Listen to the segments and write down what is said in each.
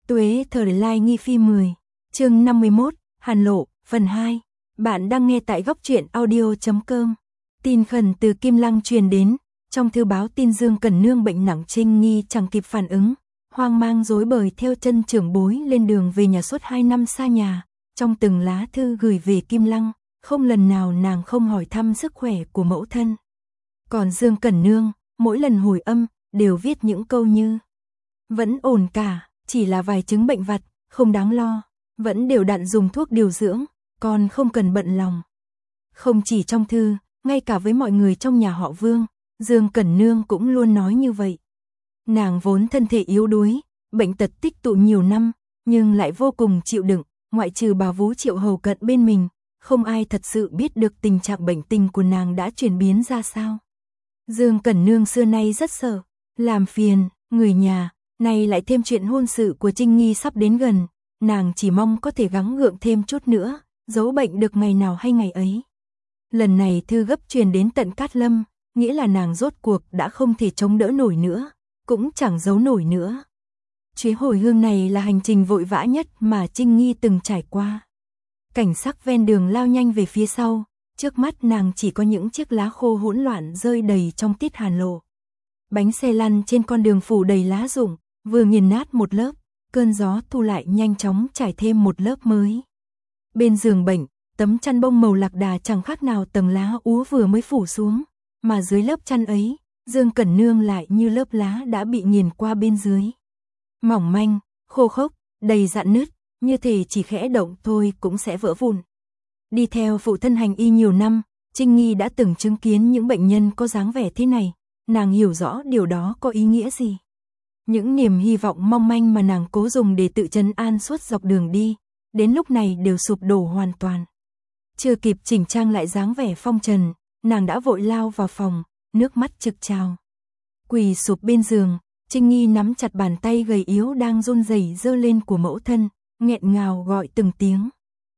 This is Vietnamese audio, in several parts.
Tuế thời Lai Nghi Phi 10, chương 51, Hàn Lộ, phần 2. Bạn đang nghe tại góc truyện audio.com. Tin khẩn từ Kim Lăng truyền đến, trong thư báo tin Dương Cẩn Nương bệnh nặng. Trinh Nghi chẳng kịp phản ứng, hoang mang rối bời theo chân trưởng bối lên đường về nhà. Suốt 2 năm xa nhà, trong từng lá thư gửi về Kim Lăng, không lần nào nàng không hỏi thăm sức khỏe của mẫu thân. Còn Dương Cẩn Nương, mỗi lần hồi âm, đều viết những câu như: vẫn ổn cả, chỉ là vài chứng bệnh vặt, không đáng lo, vẫn đều đặn dùng thuốc điều dưỡng, con không cần bận lòng. Không chỉ trong thư, ngay cả với mọi người trong nhà họ Vương, Dương Cẩn Nương cũng luôn nói như vậy. Nàng vốn thân thể yếu đuối, bệnh tật tích tụ nhiều năm, nhưng lại vô cùng chịu đựng, ngoại trừ bà vú Triệu hầu cận bên mình, không ai thật sự biết được tình trạng bệnh tình của nàng đã chuyển biến ra sao. Dương Cẩn Nương xưa nay rất sợ làm phiền người nhà, nay lại thêm chuyện hôn sự của Trinh Nghi sắp đến gần, nàng chỉ mong có thể gắng gượng thêm chút nữa, giấu bệnh được ngày nào hay ngày ấy. Lần này thư gấp truyền đến tận Cát Lâm, nghĩa là nàng rốt cuộc đã không thể chống đỡ nổi nữa, cũng chẳng giấu nổi nữa. Chuyến hồi hương này là hành trình vội vã nhất mà Trinh Nghi từng trải qua. Cảnh sắc ven đường lao nhanh về phía sau, trước mắt nàng chỉ có những chiếc lá khô hỗn loạn rơi đầy trong tiết Hàn Lộ. Bánh xe lăn trên con đường phủ đầy lá rụng, vừa nghiền nát một lớp, cơn gió thu lại nhanh chóng trải thêm một lớp mới. Bên giường bệnh, tấm chăn bông màu lạc đà chẳng khác nào tầng lá úa vừa mới phủ xuống, mà dưới lớp chăn ấy, Dương Cẩn Nương lại như lớp lá đã bị nghiền qua bên dưới. Mỏng manh, khô khốc, đầy rạn nứt, như thể chỉ khẽ động thôi cũng sẽ vỡ vụn. Đi theo phụ thân hành y nhiều năm, Trinh Nghi đã từng chứng kiến những bệnh nhân có dáng vẻ thế này, nàng hiểu rõ điều đó có ý nghĩa gì. Những niềm hy vọng mong manh mà nàng cố dùng để tự trấn an suốt dọc đường đi, đến lúc này đều sụp đổ hoàn toàn. Chưa kịp chỉnh trang lại dáng vẻ phong trần, nàng đã vội lao vào phòng, nước mắt trực trào. Quỳ sụp bên giường, Trinh Nghi nắm chặt bàn tay gầy yếu đang run rẩy giơ lên của mẫu thân, nghẹn ngào gọi từng tiếng.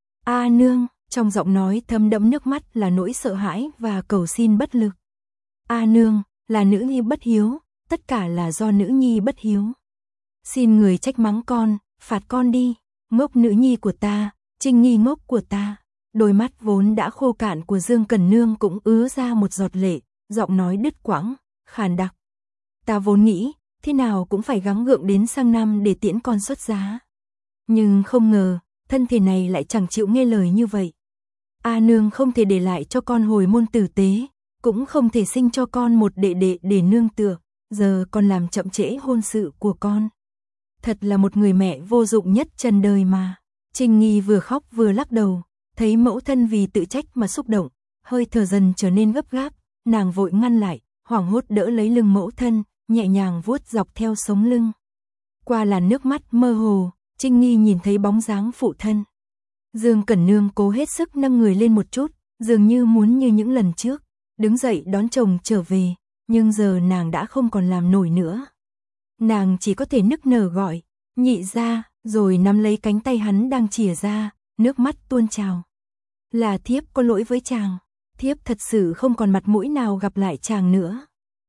A nương, trong giọng nói thấm đẫm nước mắt là nỗi sợ hãi và cầu xin bất lực. A nương, là nữ nhi bất hiếu, tất cả là do nữ nhi bất hiếu. Xin người trách mắng con, phạt con đi, ngốc nữ nhi của ta, Trinh Nghi ngốc của ta. Đôi mắt vốn đã khô cạn của Dương Cẩn Nương cũng ứa ra một giọt lệ, giọng nói đứt quãng, khàn đặc. Ta vốn nghĩ, thế nào cũng phải gắng gượng đến sang năm để tiễn con xuất giá. Nhưng không ngờ, thân thể này lại chẳng chịu nghe lời như vậy. A nương không thể để lại cho con hồi môn tử tế, cũng không thể sinh cho con một đệ đệ để nương tựa, giờ còn làm chậm trễ hôn sự của con. Thật là một người mẹ vô dụng nhất trần đời mà. Trinh Nghi vừa khóc vừa lắc đầu, thấy mẫu thân vì tự trách mà xúc động, hơi thở dần trở nên gấp gáp, nàng vội ngăn lại, hoảng hốt đỡ lấy lưng mẫu thân, nhẹ nhàng vuốt dọc theo sống lưng. Qua làn nước mắt mơ hồ, Trinh Nghi nhìn thấy bóng dáng phụ thân. Dương Cẩn Nương cố hết sức nâng người lên một chút, dường như muốn như những lần trước, đứng dậy đón chồng trở về, nhưng giờ nàng đã không còn làm nổi nữa. Nàng chỉ có thể nức nở gọi, nhị ra, rồi nắm lấy cánh tay hắn đang chìa ra, nước mắt tuôn trào. Là thiếp có lỗi với chàng, thiếp thật sự không còn mặt mũi nào gặp lại chàng nữa.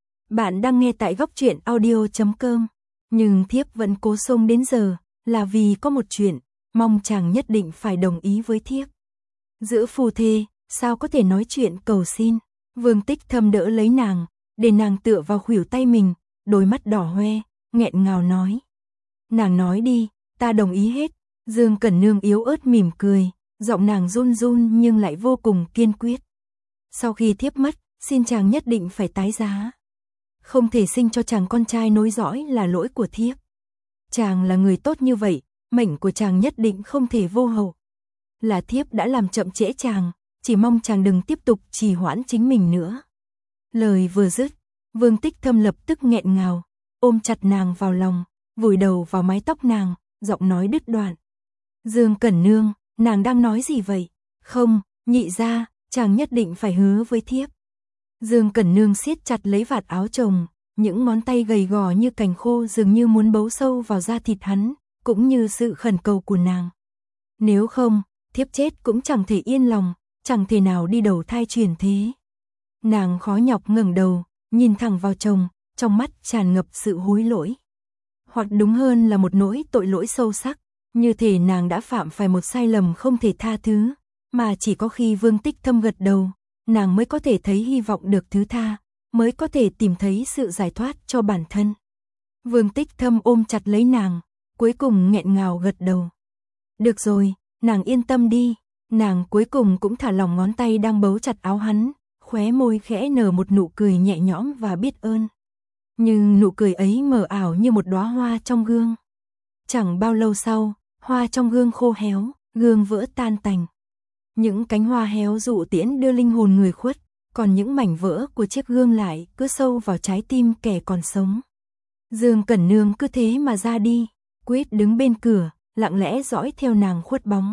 Bạn đang nghe tại góc truyện audio.com, nhưng thiếp vẫn cố xông đến giờ, là vì có một chuyện, mong chàng nhất định phải đồng ý với thiếp. Giữa phù thê, sao có thể nói chuyện cầu xin. Vương Tích Thâm đỡ lấy nàng, để nàng tựa vào khuỷu tay mình, đôi mắt đỏ hoe, nghẹn ngào nói. Nàng nói đi, ta đồng ý hết. Dương Cẩn Nương yếu ớt mỉm cười, giọng nàng run run nhưng lại vô cùng kiên quyết. Sau khi thiếp mất, xin chàng nhất định phải tái giá. Không thể sinh cho chàng con trai nối dõi là lỗi của thiếp. Chàng là người tốt như vậy, mệnh của chàng nhất định không thể vô hậu. Là thiếp đã làm chậm trễ chàng, chỉ mong chàng đừng tiếp tục trì hoãn chính mình nữa. Lời vừa dứt, Vương Tích Thâm lập tức nghẹn ngào, ôm chặt nàng vào lòng, vùi đầu vào mái tóc nàng, giọng nói đứt đoạn. Dương Cẩn Nương, nàng đang nói gì vậy? Không, nhị ra, chàng nhất định phải hứa với thiếp. Dương Cẩn Nương siết chặt lấy vạt áo chồng, những ngón tay gầy gò như cành khô dường như muốn bấu sâu vào da thịt hắn, cũng như sự khẩn cầu của nàng. Nếu không, thiếp chết cũng chẳng thể yên lòng, chẳng thể nào đi đầu thai chuyển thế. Nàng khó nhọc ngẩng đầu, nhìn thẳng vào chồng, trong mắt tràn ngập sự hối lỗi. Hoặc đúng hơn là một nỗi tội lỗi sâu sắc, như thể nàng đã phạm phải một sai lầm không thể tha thứ, mà chỉ có khi Vương Tích Thâm gật đầu, nàng mới có thể thấy hy vọng được thứ tha, mới có thể tìm thấy sự giải thoát cho bản thân. Vương Tích Thâm ôm chặt lấy nàng, cuối cùng nghẹn ngào gật đầu. Được rồi, nàng yên tâm đi, nàng cuối cùng cũng thả lỏng ngón tay đang bấu chặt áo hắn, khóe môi khẽ nở một nụ cười nhẹ nhõm và biết ơn. Nhưng nụ cười ấy mờ ảo như một đóa hoa trong gương. Chẳng bao lâu sau, hoa trong gương khô héo, gương vỡ tan tành. Những cánh hoa héo dụ tiễn đưa linh hồn người khuất, còn những mảnh vỡ của chiếc gương lại cứ sâu vào trái tim kẻ còn sống. Dương Cẩn Nương cứ thế mà ra đi, Quyết đứng bên cửa, lặng lẽ dõi theo nàng khuất bóng.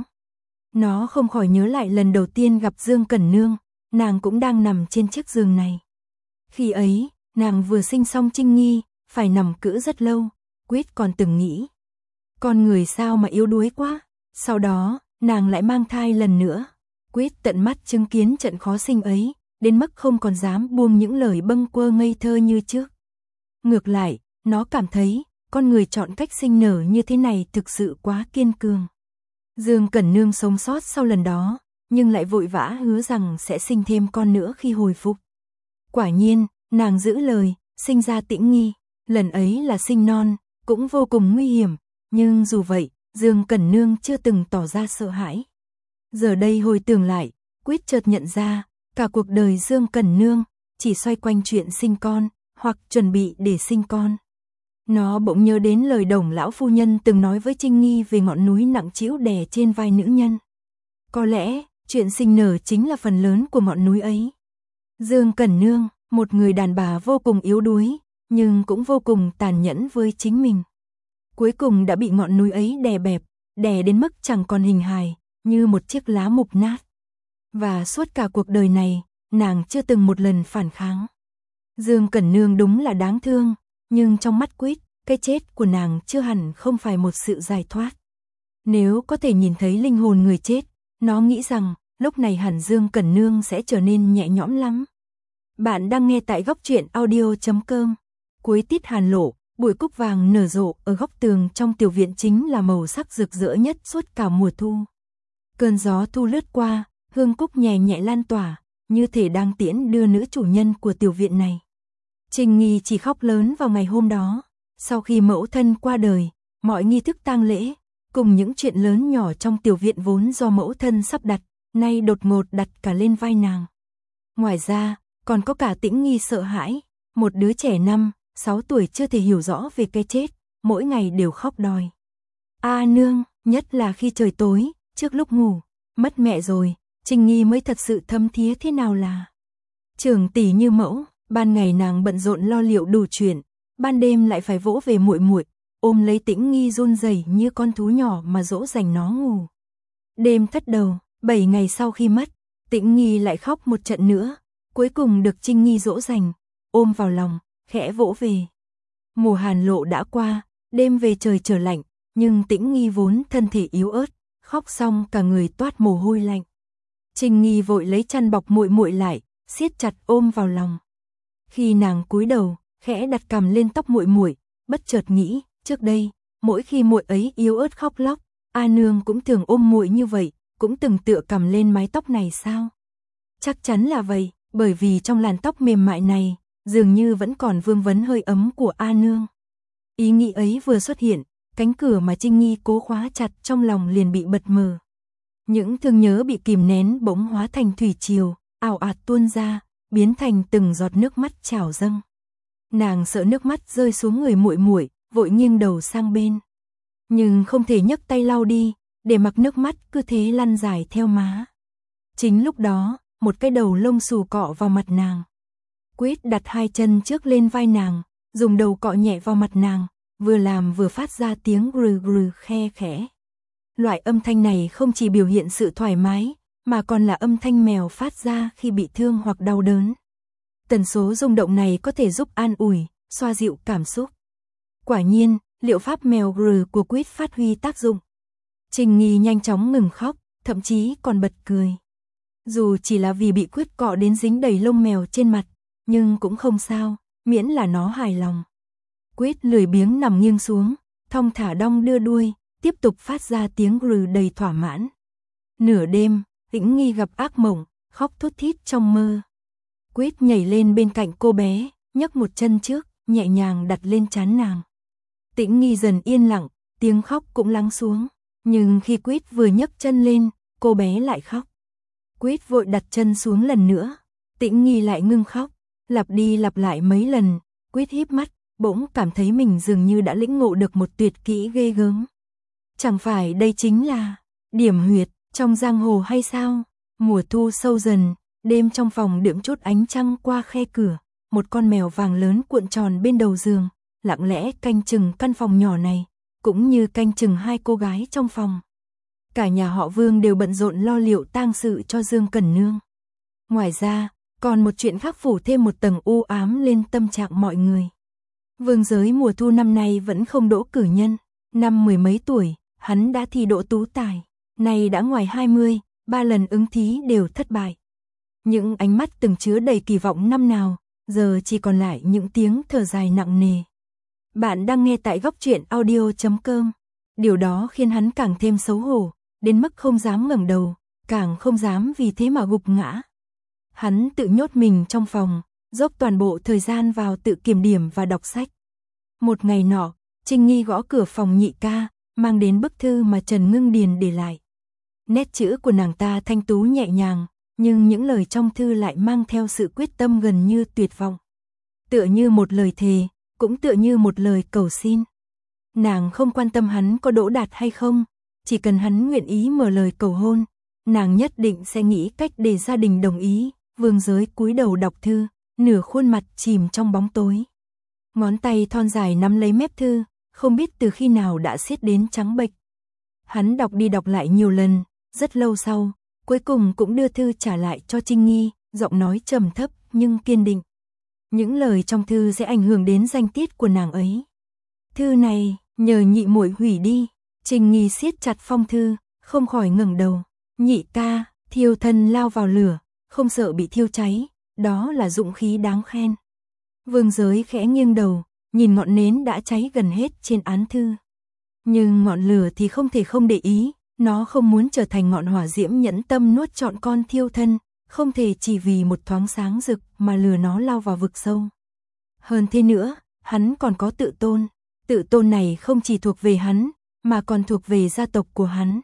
Nó không khỏi nhớ lại lần đầu tiên gặp Dương Cẩn Nương, nàng cũng đang nằm trên chiếc giường này. Khi ấy, nàng vừa sinh xong Trinh Nghi, phải nằm cữ rất lâu, Quyết còn từng nghĩ. Con người sao mà yếu đuối quá, sau đó, nàng lại mang thai lần nữa. Quyết tận mắt chứng kiến trận khó sinh ấy, đến mức không còn dám buông những lời bâng quơ ngây thơ như trước. Ngược lại, nó cảm thấy, con người chọn cách sinh nở như thế này thực sự quá kiên cường. Dương Cẩn Nương sống sót sau lần đó, nhưng lại vội vã hứa rằng sẽ sinh thêm con nữa khi hồi phục. Quả nhiên, nàng giữ lời, sinh ra Tĩnh Nghi, lần ấy là sinh non, cũng vô cùng nguy hiểm, nhưng dù vậy, Dương Cẩn Nương chưa từng tỏ ra sợ hãi. Giờ đây hồi tưởng lại, Quyết chợt nhận ra, cả cuộc đời Dương Cẩn Nương chỉ xoay quanh chuyện sinh con, hoặc chuẩn bị để sinh con. Nó bỗng nhớ đến lời Đồng lão phu nhân từng nói với Trinh Nghi về ngọn núi nặng trĩu đè trên vai nữ nhân. Có lẽ, chuyện sinh nở chính là phần lớn của ngọn núi ấy. Dương Cẩn Nương, một người đàn bà vô cùng yếu đuối, nhưng cũng vô cùng tàn nhẫn với chính mình. Cuối cùng đã bị ngọn núi ấy đè bẹp, đè đến mức chẳng còn hình hài, như một chiếc lá mục nát. Và suốt cả cuộc đời này, nàng chưa từng một lần phản kháng. Dương Cẩn Nương đúng là đáng thương, nhưng trong mắt Quyết, cái chết của nàng chưa hẳn không phải một sự giải thoát. Nếu có thể nhìn thấy linh hồn người chết, nó nghĩ rằng, lúc này hẳn Dương Cẩn Nương sẽ trở nên nhẹ nhõm lắm. Bạn đang nghe tại góc truyện audio.com. Cuối tiết Hàn Lộ, bụi cúc vàng nở rộ ở góc tường trong tiểu viện chính là màu sắc rực rỡ nhất suốt cả mùa thu. Cơn gió thu lướt qua, hương cúc nhẹ nhẹ lan tỏa, như thể đang tiễn đưa nữ chủ nhân của tiểu viện này. Trinh Nghi chỉ khóc lớn vào ngày hôm đó, sau khi mẫu thân qua đời, mọi nghi thức tang lễ, cùng những chuyện lớn nhỏ trong tiểu viện vốn do mẫu thân sắp đặt, nay đột ngột đặt cả lên vai nàng. Ngoài ra, còn có cả Tĩnh Nghi sợ hãi, một đứa trẻ 5-6 tuổi chưa thể hiểu rõ về cái chết, mỗi ngày đều khóc đòi. Nương, nhất là khi trời tối, trước lúc ngủ, mất mẹ rồi, Trinh Nghi mới thật sự thấm thía thế nào là trưởng tỷ như mẫu. Ban ngày nàng bận rộn lo liệu đủ chuyện, ban đêm lại phải vỗ về muội muội, ôm lấy Tĩnh Nghi run rẩy như con thú nhỏ mà dỗ dành nó ngủ. Đêm thất đầu, 7 ngày sau khi mất, Tĩnh Nghi lại khóc một trận nữa, cuối cùng được Trinh Nghi dỗ dành, ôm vào lòng, khẽ vỗ về. Mùa Hàn Lộ đã qua, đêm về trời trở lạnh, nhưng Tĩnh Nghi vốn thân thể yếu ớt, khóc xong cả người toát mồ hôi lạnh. Trinh Nghi vội lấy chăn bọc muội muội lại, siết chặt ôm vào lòng. Khi nàng cúi đầu, khẽ đặt cằm lên tóc muội muội, bất chợt nghĩ, trước đây, mỗi khi muội ấy yếu ớt khóc lóc, nương cũng thường ôm muội như vậy, cũng từng tựa cằm lên mái tóc này sao? Chắc chắn là vậy, bởi vì trong làn tóc mềm mại này, dường như vẫn còn vương vấn hơi ấm của nương. Ý nghĩ ấy vừa xuất hiện, cánh cửa mà Trinh Nghi cố khóa chặt trong lòng liền bị bật mở. Những thương nhớ bị kìm nén bỗng hóa thành thủy triều, ào ạt tuôn ra, biến thành từng giọt nước mắt trào dâng. Nàng sợ nước mắt rơi xuống người muội muội, vội nghiêng đầu sang bên. Nhưng không thể nhấc tay lau đi, để mặc nước mắt cứ thế lăn dài theo má. Chính lúc đó, một cái đầu lông xù cọ vào mặt nàng. Quyết đặt hai chân trước lên vai nàng, dùng đầu cọ nhẹ vào mặt nàng, vừa làm vừa phát ra tiếng rừ rừ khe khẽ. Loại âm thanh này không chỉ biểu hiện sự thoải mái, mà còn là âm thanh mèo phát ra khi bị thương hoặc đau đớn. Tần số rung động này có thể giúp an ủi, xoa dịu cảm xúc. Quả nhiên, liệu pháp mèo rừ của Quyết phát huy tác dụng. Trinh Nghi nhanh chóng ngừng khóc, thậm chí còn bật cười. Dù chỉ là vì bị Quyết cọ đến dính đầy lông mèo trên mặt, nhưng cũng không sao, miễn là nó hài lòng. Quyết lười biếng nằm nghiêng xuống, thong thả đong đưa đuôi, tiếp tục phát ra tiếng rừ đầy thỏa mãn. Nửa đêm, Tĩnh Nghi gặp ác mộng, khóc thút thít trong mơ. Quyết nhảy lên bên cạnh cô bé, nhấc một chân trước, nhẹ nhàng đặt lên trán nàng. Tĩnh Nghi dần yên lặng, tiếng khóc cũng lắng xuống. Nhưng khi Quyết vừa nhấc chân lên, cô bé lại khóc. Quyết vội đặt chân xuống lần nữa. Tĩnh Nghi lại ngưng khóc, lặp đi lặp lại mấy lần. Quyết híp mắt, bỗng cảm thấy mình dường như đã lĩnh ngộ được một tuyệt kỹ ghê gớm. Chẳng phải đây chính là điểm huyệt trong giang hồ hay sao? Mùa thu sâu dần, đêm trong phòng đượm chút ánh trăng qua khe cửa. Một con mèo vàng lớn cuộn tròn bên đầu giường, lặng lẽ canh chừng căn phòng nhỏ này, cũng như canh chừng hai cô gái trong phòng. Cả nhà họ Vương đều bận rộn lo liệu tang sự cho Dương Cẩn Nương. Ngoài ra, còn một chuyện khác phủ thêm một tầng u ám lên tâm trạng mọi người. Vương Giới mùa thu năm nay vẫn không đỗ cử nhân. Năm mười mấy tuổi, hắn đã thi đỗ tú tài. Nay đã ngoài 20, 3 lần ứng thí đều thất bại. Những ánh mắt từng chứa đầy kỳ vọng năm nào, giờ chỉ còn lại những tiếng thở dài nặng nề. Bạn đang nghe tại Góc Truyện Audio.com. Điều đó khiến hắn càng thêm xấu hổ, đến mức không dám ngẩng đầu, càng không dám vì thế mà gục ngã. Hắn tự nhốt mình trong phòng, dốc toàn bộ thời gian vào tự kiểm điểm và đọc sách. Một ngày nọ, Trinh Nghi gõ cửa phòng Nhị ca, mang đến bức thư mà Trần Ngưng Điền để lại. Nét chữ của nàng ta thanh tú nhẹ nhàng, nhưng những lời trong thư lại mang theo sự quyết tâm gần như tuyệt vọng. Tựa như một lời thề, cũng tựa như một lời cầu xin. Nàng không quan tâm hắn có đỗ đạt hay không, chỉ cần hắn nguyện ý mở lời cầu hôn, nàng nhất định sẽ nghĩ cách để gia đình đồng ý. Vương Giới cúi đầu đọc thư, nửa khuôn mặt chìm trong bóng tối. Ngón tay thon dài nắm lấy mép thư, không biết từ khi nào đã siết đến trắng bệch. Hắn đọc đi đọc lại nhiều lần, rất lâu sau, cuối cùng cũng đưa thư trả lại cho Trinh Nghi, giọng nói trầm thấp nhưng kiên định. Những lời trong thư sẽ ảnh hưởng đến danh tiết của nàng ấy. Thư này, nhờ nhị muội hủy đi. Trinh Nghi siết chặt phong thư, không khỏi ngẩng đầu. Nhị ca, thiêu thân lao vào lửa, không sợ bị thiêu cháy, đó là dũng khí đáng khen. Vương Giới khẽ nghiêng đầu, nhìn ngọn nến đã cháy gần hết trên án thư. Nhưng ngọn lửa thì không thể không để ý, nó không muốn trở thành ngọn hỏa diễm nhẫn tâm nuốt trọn con thiêu thân, không thể chỉ vì một thoáng sáng rực mà lừa nó lao vào vực sâu. Hơn thế nữa, hắn còn có tự tôn này không chỉ thuộc về hắn, mà còn thuộc về gia tộc của hắn.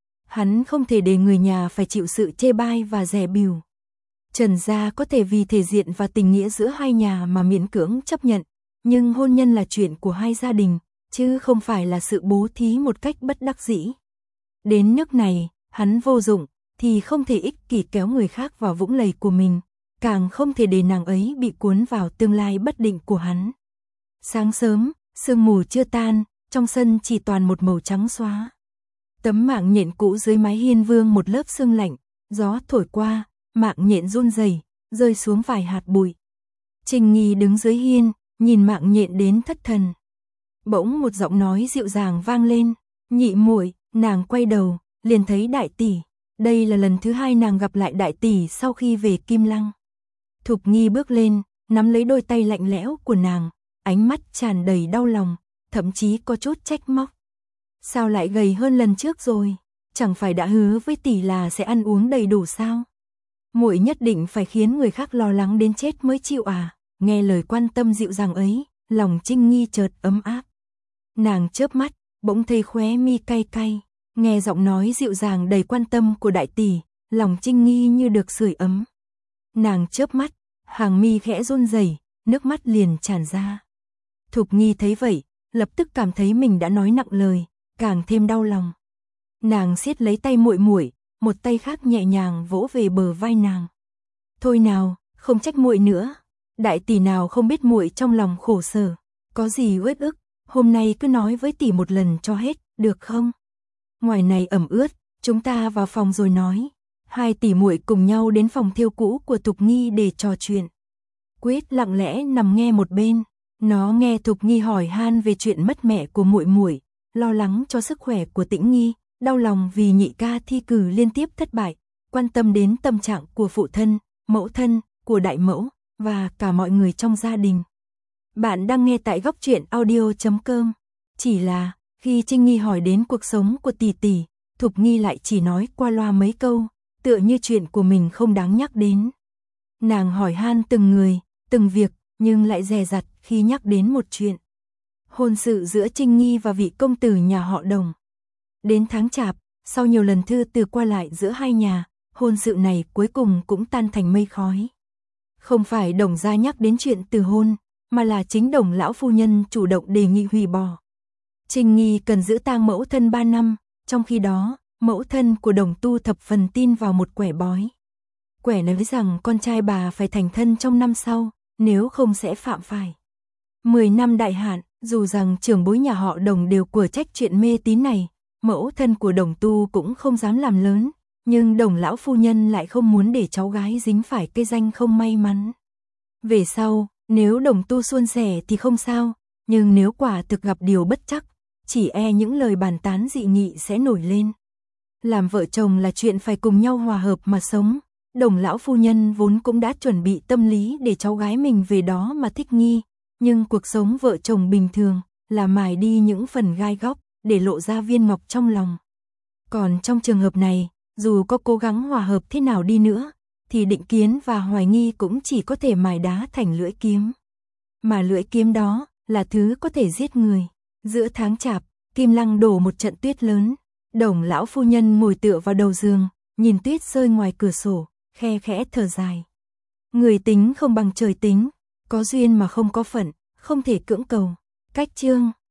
Hắn không thể để người nhà phải chịu sự chê bai và dè bỉu. Trần gia có thể vì thể diện và tình nghĩa giữa hai nhà mà miễn cưỡng chấp nhận, nhưng hôn nhân là chuyện của hai gia đình, chứ không phải là sự bố thí một cách bất đắc dĩ. Đến nước này, hắn vô dụng, thì không thể ích kỷ kéo người khác vào vũng lầy của mình, càng không thể để nàng ấy bị cuốn vào tương lai bất định của hắn. Sáng sớm, sương mù chưa tan, trong sân chỉ toàn một màu trắng xóa. Tấm mạng nhện cũ dưới mái hiên vương một lớp sương lạnh, gió thổi qua, mạng nhện run rẩy, rơi xuống vài hạt bụi. Trình Nghi đứng dưới hiên, nhìn mạng nhện đến thất thần. Bỗng một giọng nói dịu dàng vang lên, "Nhị muội." Nàng quay đầu, liền thấy đại tỷ. Đây là lần thứ hai nàng gặp lại đại tỷ sau khi về Kim Lăng. Thục Nghi bước lên, nắm lấy đôi tay lạnh lẽo của nàng, ánh mắt tràn đầy đau lòng, thậm chí có chút trách móc. Sao lại gầy hơn lần trước rồi? Chẳng phải đã hứa với tỷ là sẽ ăn uống đầy đủ sao? Muội nhất định phải khiến người khác lo lắng đến chết mới chịu à? Nghe lời quan tâm dịu dàng ấy, lòng Trinh Nghi chợt ấm áp. Nàng chớp mắt, bỗng thấy khóe mi cay cay, nghe giọng nói dịu dàng đầy quan tâm của đại tỷ, lòng Trinh Nghi như được sưởi ấm. Nàng chớp mắt, hàng mi khẽ run rẩy, nước mắt liền tràn ra. Thục Nghi thấy vậy, lập tức cảm thấy mình đã nói nặng lời, càng thêm đau lòng. Nàng siết lấy tay muội muội, một tay khác nhẹ nhàng vỗ về bờ vai nàng. "Thôi nào, không trách muội nữa. Đại tỷ nào không biết muội trong lòng khổ sở, có gì uất ức, hôm nay cứ nói với tỷ một lần cho hết, được không? Ngoài này ẩm ướt, chúng ta vào phòng rồi nói." Hai tỷ muội cùng nhau đến phòng thêu cũ của Thục Nghi để trò chuyện. Quyết lặng lẽ nằm nghe một bên, nó nghe Thục Nghi hỏi han về chuyện mất mẹ của muội muội, lo lắng cho sức khỏe của Tĩnh Nghi, đau lòng vì nhị ca thi cử liên tiếp thất bại, quan tâm đến tâm trạng của phụ thân, mẫu thân, của đại mẫu và cả mọi người trong gia đình. Bạn đang nghe tại góc truyện audio.com. Chỉ là, khi Trinh Nghi hỏi đến cuộc sống của tỷ tỷ, Thục Nghi lại chỉ nói qua loa mấy câu, tựa như chuyện của mình không đáng nhắc đến. Nàng hỏi han từng người, từng việc, nhưng lại dè dặt khi nhắc đến một chuyện. Hôn sự giữa Trinh Nghi và vị công tử nhà họ Đồng. Đến tháng Chạp, sau nhiều lần thư từ qua lại giữa hai nhà, hôn sự này cuối cùng cũng tan thành mây khói. Không phải Đồng gia nhắc đến chuyện từ hôn, mà là chính Đồng lão phu nhân chủ động đề nghị hủy bỏ. Trinh Nghi cần giữ tang mẫu thân 3 năm, trong khi đó, mẫu thân của Đồng tu thập phần tin vào một quẻ bói. Quẻ nói rằng con trai bà phải thành thân trong năm sau, nếu không sẽ phạm phải 10 năm đại hạn. Dù rằng trưởng bối nhà họ Đồng đều của trách chuyện mê tín này, mẫu thân của Đồng tu cũng không dám làm lớn, nhưng Đồng lão phu nhân lại không muốn để cháu gái dính phải cây danh không may mắn. Về sau, nếu Đồng tu suôn sẻ thì không sao, nhưng nếu quả thực gặp điều bất trắc, chỉ e những lời bàn tán dị nghị sẽ nổi lên. Làm vợ chồng là chuyện phải cùng nhau hòa hợp mà sống, Đồng lão phu nhân vốn cũng đã chuẩn bị tâm lý để cháu gái mình về đó mà thích nghi, nhưng cuộc sống vợ chồng bình thường là mài đi những phần gai góc để lộ ra viên ngọc trong lòng. Còn trong trường hợp này, dù có cố gắng hòa hợp thế nào đi nữa, thì Định Kiến và Hoài Nghi cũng chỉ có thể mài đá thành lưỡi kiếm. Mà lưỡi kiếm đó là thứ có thể giết người. Giữa tháng Chạp, Kim Lăng đổ một trận tuyết lớn. Đồng lão phu nhân ngồi tựa vào đầu giường, nhìn tuyết rơi ngoài cửa sổ, khe khẽ thở dài. Người tính không bằng trời tính, có duyên mà không có phận, không thể cưỡng cầu. Cách chương